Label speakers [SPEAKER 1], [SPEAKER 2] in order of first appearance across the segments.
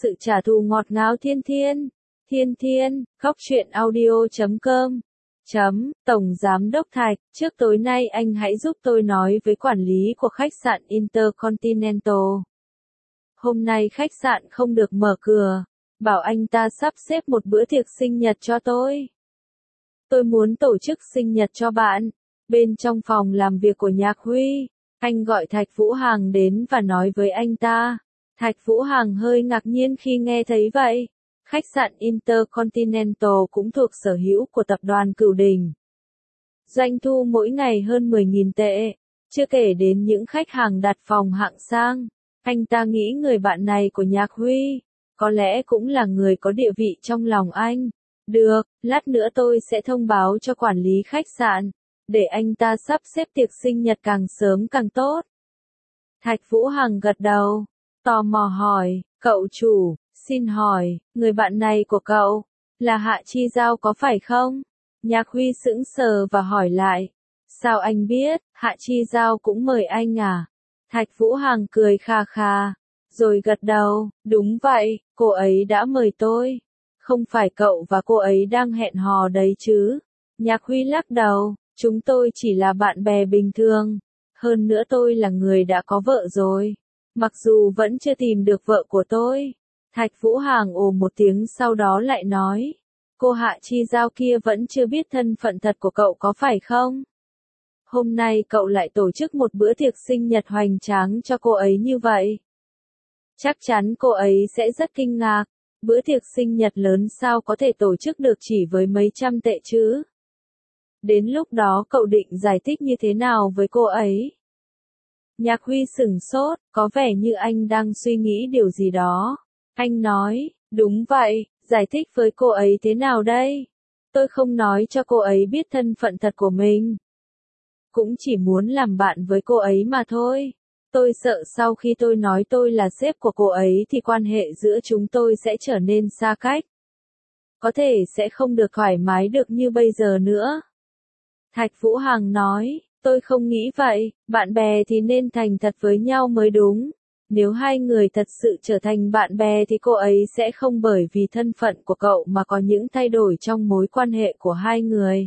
[SPEAKER 1] sự trả thù ngọt ngào Thiên Thiên. Thiên Thiên, khóc chuyện audio.com. Tổng Giám đốc Thạch, trước tối nay anh hãy giúp tôi nói với quản lý của khách sạn Intercontinental. Hôm nay khách sạn không được mở cửa, bảo anh ta sắp xếp một bữa tiệc sinh nhật cho tôi. Tôi muốn tổ chức sinh nhật cho bạn. Bên trong phòng làm việc của Nhạc Huy, anh gọi Thạch Vũ Hằng đến và nói với anh ta. Thạch Vũ Hằng hơi ngạc nhiên khi nghe thấy vậy. Khách sạn Intercontinental cũng thuộc sở hữu của tập đoàn Cửu Đình. Doanh thu mỗi ngày hơn 10.000 tệ, chưa kể đến những khách hàng đặt phòng hạng sang. Anh ta nghĩ người bạn này của Nhạc Huy, có lẽ cũng là người có địa vị trong lòng anh. Được, lát nữa tôi sẽ thông báo cho quản lý khách sạn, để anh ta sắp xếp tiệc sinh nhật càng sớm càng tốt. Thạch Vũ Hằng gật đầu, tò mò hỏi, cậu chủ, xin hỏi, người bạn này của cậu, là Hạ Chi Giao có phải không? Nhạc Huy sững sờ và hỏi lại, sao anh biết, Hạ Chi Giao cũng mời anh à? Thạch Vũ Hằng cười kha kha, rồi gật đầu, đúng vậy, cô ấy đã mời tôi. Không phải cậu và cô ấy đang hẹn hò đấy chứ? Nhạc Huy lắc đầu, chúng tôi chỉ là bạn bè bình thường. Hơn nữa tôi là người đã có vợ rồi. Mặc dù vẫn chưa tìm được vợ của tôi. Thạch Vũ Hằng ồ một tiếng sau đó lại nói. Cô Hạ Chi Giao kia vẫn chưa biết thân phận thật của cậu có phải không? Hôm nay cậu lại tổ chức một bữa tiệc sinh nhật hoành tráng cho cô ấy như vậy. Chắc chắn cô ấy sẽ rất kinh ngạc. Bữa tiệc sinh nhật lớn sao có thể tổ chức được chỉ với mấy trăm tệ chứ? Đến lúc đó cậu định giải thích như thế nào với cô ấy? Nhạc Huy sửng sốt, có vẻ như anh đang suy nghĩ điều gì đó. Anh nói, đúng vậy, giải thích với cô ấy thế nào đây? Tôi không nói cho cô ấy biết thân phận thật của mình. Cũng chỉ muốn làm bạn với cô ấy mà thôi. Tôi sợ sau khi tôi nói tôi là sếp của cô ấy thì quan hệ giữa chúng tôi sẽ trở nên xa cách. Có thể sẽ không được thoải mái được như bây giờ nữa. Thạch Vũ Hằng nói, tôi không nghĩ vậy, bạn bè thì nên thành thật với nhau mới đúng. Nếu hai người thật sự trở thành bạn bè thì cô ấy sẽ không bởi vì thân phận của cậu mà có những thay đổi trong mối quan hệ của hai người.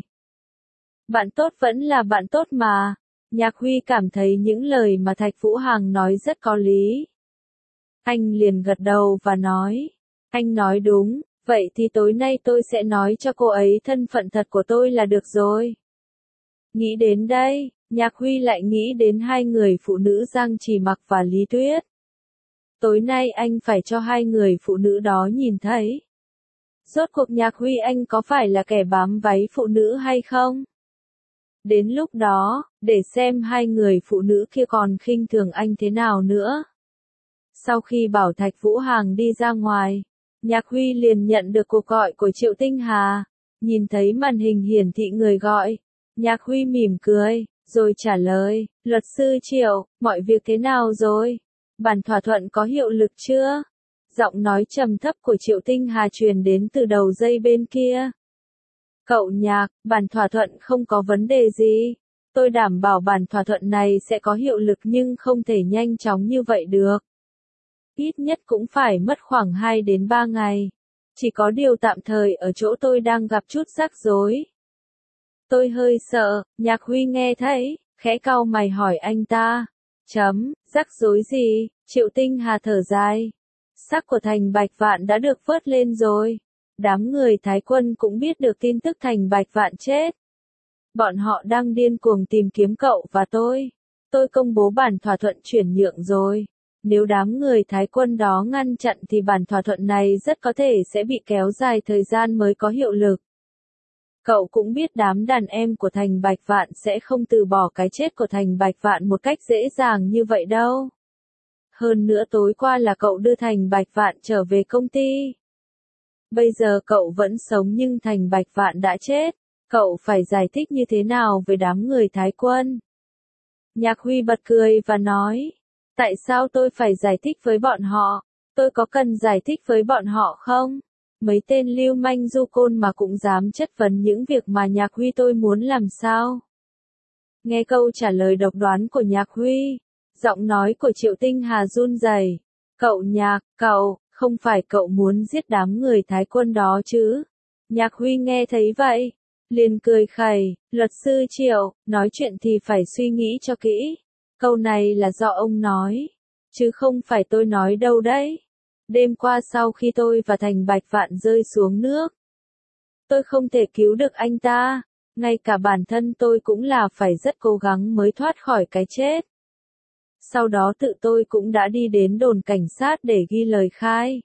[SPEAKER 1] Bạn tốt vẫn là bạn tốt mà. Nhạc Huy cảm thấy những lời mà Thạch Vũ Hằng nói rất có lý. Anh liền gật đầu và nói, anh nói đúng, vậy thì tối nay tôi sẽ nói cho cô ấy thân phận thật của tôi là được rồi. Nghĩ đến đây, Nhạc Huy lại nghĩ đến hai người phụ nữ Giang Chỉ Mặc và Lý Tuyết. Tối nay anh phải cho hai người phụ nữ đó nhìn thấy. Rốt cuộc Nhạc Huy anh có phải là kẻ bám váy phụ nữ hay không? Đến lúc đó, để xem hai người phụ nữ kia còn khinh thường anh thế nào nữa. Sau khi bảo Thạch Vũ Hằng đi ra ngoài, Nhạc Huy liền nhận được cuộc gọi của Triệu Tinh Hà. Nhìn thấy màn hình hiển thị người gọi, Nhạc Huy mỉm cười, rồi trả lời, luật sư Triệu, mọi việc thế nào rồi? Bản thỏa thuận có hiệu lực chưa? Giọng nói trầm thấp của Triệu Tinh Hà truyền đến từ đầu dây bên kia. Cậu Nhạc, bản thỏa thuận không có vấn đề gì. Tôi đảm bảo bản thỏa thuận này sẽ có hiệu lực nhưng không thể nhanh chóng như vậy được. Ít nhất cũng phải mất khoảng 2 đến 3 ngày. Chỉ có điều tạm thời ở chỗ tôi đang gặp chút rắc rối. Tôi hơi sợ, Nhạc Huy nghe thấy, khẽ cau mày hỏi anh ta. Rắc rối gì? Triệu Tinh Hà thở dài. Xác của Thành Bạch Vạn đã được vớt lên rồi. Đám người Thái Quân cũng biết được tin tức Thành Bạch Vạn chết. Bọn họ đang điên cuồng tìm kiếm cậu và tôi. Tôi công bố bản thỏa thuận chuyển nhượng rồi. Nếu đám người Thái Quân đó ngăn chặn thì bản thỏa thuận này rất có thể sẽ bị kéo dài thời gian mới có hiệu lực. Cậu cũng biết đám đàn em của Thành Bạch Vạn sẽ không từ bỏ cái chết của Thành Bạch Vạn một cách dễ dàng như vậy đâu. Hơn nữa tối qua là cậu đưa Thành Bạch Vạn trở về công ty. Bây giờ cậu vẫn sống nhưng Thành Bạch Vạn đã chết. Cậu phải giải thích như thế nào với đám người Thái Quân? Nhạc Huy bật cười và nói. Tại sao tôi phải giải thích với bọn họ? Tôi có cần giải thích với bọn họ không? Mấy tên lưu manh du côn mà cũng dám chất vấn những việc mà Nhạc Huy tôi muốn làm sao? Nghe câu trả lời độc đoán của Nhạc Huy, giọng nói của Triệu Tinh Hà run rẩy. Cậu Nhạc, cậu, Không phải cậu muốn giết đám người Thái Quân đó chứ? Nhạc Huy nghe thấy vậy, liền cười khẩy, luật sư Triệu, nói chuyện thì phải suy nghĩ cho kỹ. Câu này là do ông nói, chứ không phải tôi nói đâu đấy. Đêm qua sau khi tôi và Thành Bạch Vạn rơi xuống nước, tôi không thể cứu được anh ta, ngay cả bản thân tôi cũng là phải rất cố gắng mới thoát khỏi cái chết. Sau đó tự tôi cũng đã đi đến đồn cảnh sát để ghi lời khai.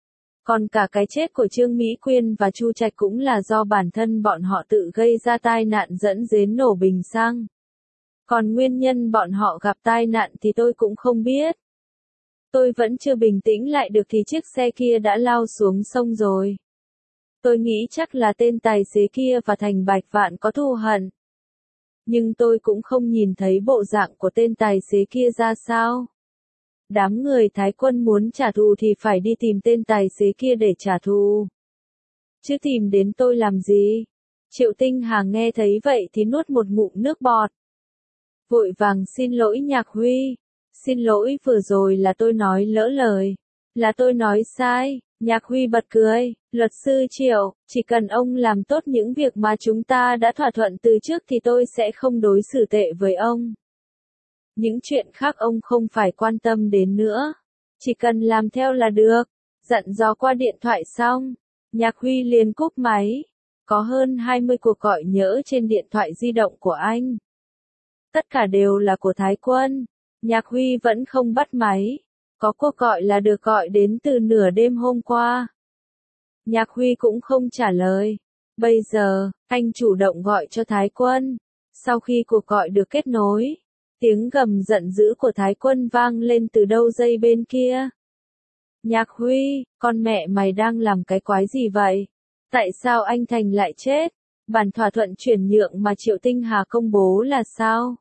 [SPEAKER 1] Còn cả cái chết của Trương Mỹ Quyên và Chu Trạch cũng là do bản thân bọn họ tự gây ra tai nạn dẫn đến nổ bình xăng. Còn nguyên nhân bọn họ gặp tai nạn thì tôi cũng không biết. Tôi vẫn chưa bình tĩnh lại được thì chiếc xe kia đã lao xuống sông rồi. Tôi nghĩ chắc là tên tài xế kia và Thành Bạch Vạn có thù hận. Nhưng tôi cũng không nhìn thấy bộ dạng của tên tài xế kia ra sao. Đám người Thái Quân muốn trả thù thì phải đi tìm tên tài xế kia để trả thù. Chứ tìm đến tôi làm gì? Triệu Tinh Hà nghe thấy vậy thì nuốt một ngụm nước bọt. Vội vàng xin lỗi Nhạc Huy. Xin lỗi vừa rồi là tôi nói lỡ lời. Là tôi nói sai. Nhạc Huy bật cười. Luật sư Triệu, chỉ cần ông làm tốt những việc mà chúng ta đã thỏa thuận từ trước thì tôi sẽ không đối xử tệ với ông. Những chuyện khác ông không phải quan tâm đến nữa. Chỉ cần làm theo là được. Dặn dò qua điện thoại xong, Nhạc Huy liền cúp máy. Có hơn 20 cuộc gọi nhỡ trên điện thoại di động của anh. Tất cả đều là của Thái Quân. Nhạc Huy vẫn không bắt máy. Có cuộc gọi là được gọi đến từ nửa đêm hôm qua. Nhạc Huy cũng không trả lời. Bây giờ, anh chủ động gọi cho Thái Quân. Sau khi cuộc gọi được kết nối, tiếng gầm giận dữ của Thái Quân vang lên từ đâu dây bên kia. Nhạc Huy, con mẹ mày đang làm cái quái gì vậy? Tại sao anh Thành lại chết? Bản thỏa thuận chuyển nhượng mà Triệu Tinh Hà công bố là sao?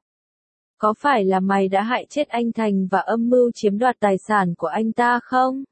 [SPEAKER 1] Có phải là mày đã hại chết anh Thành và âm mưu chiếm đoạt tài sản của anh ta không?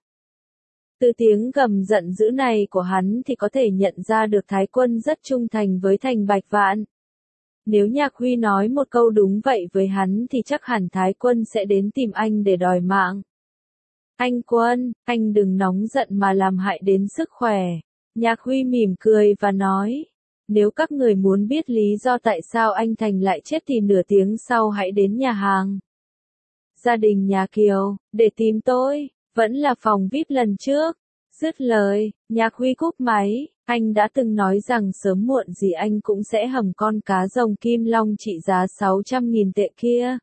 [SPEAKER 1] Từ tiếng gầm giận dữ này của hắn thì có thể nhận ra được Thái Quân rất trung thành với Thành Bạch Vạn. Nếu Nhạc Huy nói một câu đúng vậy với hắn thì chắc hẳn Thái Quân sẽ đến tìm anh để đòi mạng. Anh Quân, anh đừng nóng giận mà làm hại đến sức khỏe. Nhạc Huy mỉm cười và nói. Nếu các người muốn biết lý do tại sao anh Thành lại chết thì nửa tiếng sau hãy đến nhà hàng gia đình nhà Kiều, để tìm tôi, vẫn là phòng VIP lần trước. Dứt lời, Nhạc Huy cúp máy, anh đã từng nói rằng sớm muộn gì anh cũng sẽ hầm con cá rồng kim long trị giá 600.000 tệ kia.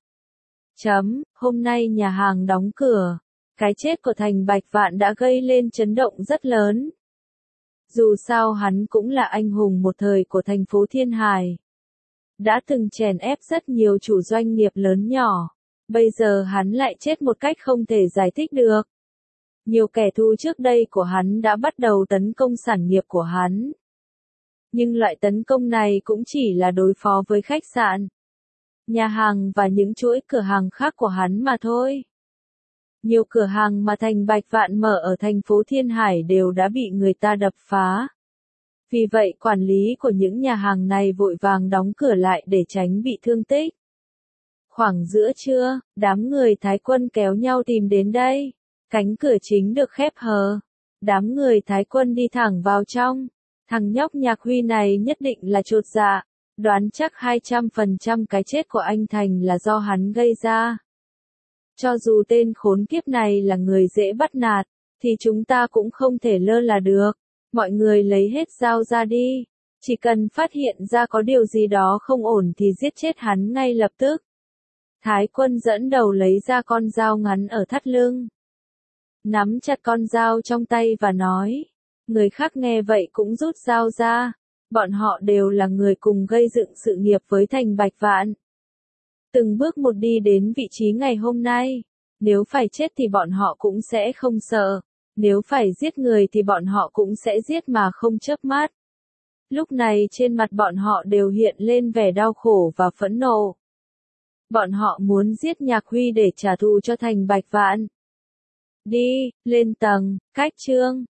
[SPEAKER 1] Hôm nay nhà hàng đóng cửa. Cái chết của Thành Bạch Vạn đã gây lên chấn động rất lớn. Dù sao hắn cũng là anh hùng một thời của thành phố Thiên Hải. Đã từng chèn ép rất nhiều chủ doanh nghiệp lớn nhỏ. Bây giờ hắn lại chết một cách không thể giải thích được. Nhiều kẻ thù trước đây của hắn đã bắt đầu tấn công sản nghiệp của hắn. Nhưng loại tấn công này cũng chỉ là đối phó với khách sạn, nhà hàng và những chuỗi cửa hàng khác của hắn mà thôi. Nhiều cửa hàng mà Thành Bạch Vạn mở ở thành phố Thiên Hải đều đã bị người ta đập phá. Vì vậy quản lý của những nhà hàng này vội vàng đóng cửa lại để tránh bị thương tích. Khoảng giữa trưa, đám người Thái Quân kéo nhau tìm đến đây. Cánh cửa chính được khép hờ. Đám người Thái Quân đi thẳng vào trong. Thằng nhóc Nhạc Huy này nhất định là chột dạ. Đoán chắc 200% cái chết của anh Thành là do hắn gây ra. Cho dù tên khốn kiếp này là người dễ bắt nạt, thì chúng ta cũng không thể lơ là được. Mọi người lấy hết dao ra đi. Chỉ cần phát hiện ra có điều gì đó không ổn thì giết chết hắn ngay lập tức. Thái Quân dẫn đầu lấy ra con dao ngắn ở thắt lưng. Nắm chặt con dao trong tay và nói. Người khác nghe vậy cũng rút dao ra. Bọn họ đều là người cùng gây dựng sự nghiệp với Thành Bạch Vạn. Từng bước một đi đến vị trí ngày hôm nay. Nếu phải chết thì bọn họ cũng sẽ không sợ. Nếu phải giết người thì bọn họ cũng sẽ giết mà không chớp mắt. Lúc này trên mặt bọn họ đều hiện lên vẻ đau khổ và phẫn nộ. Bọn họ muốn giết Nhạc Huy để trả thù cho Thành Bạch Vạn. Đi, lên tầng, cách chương.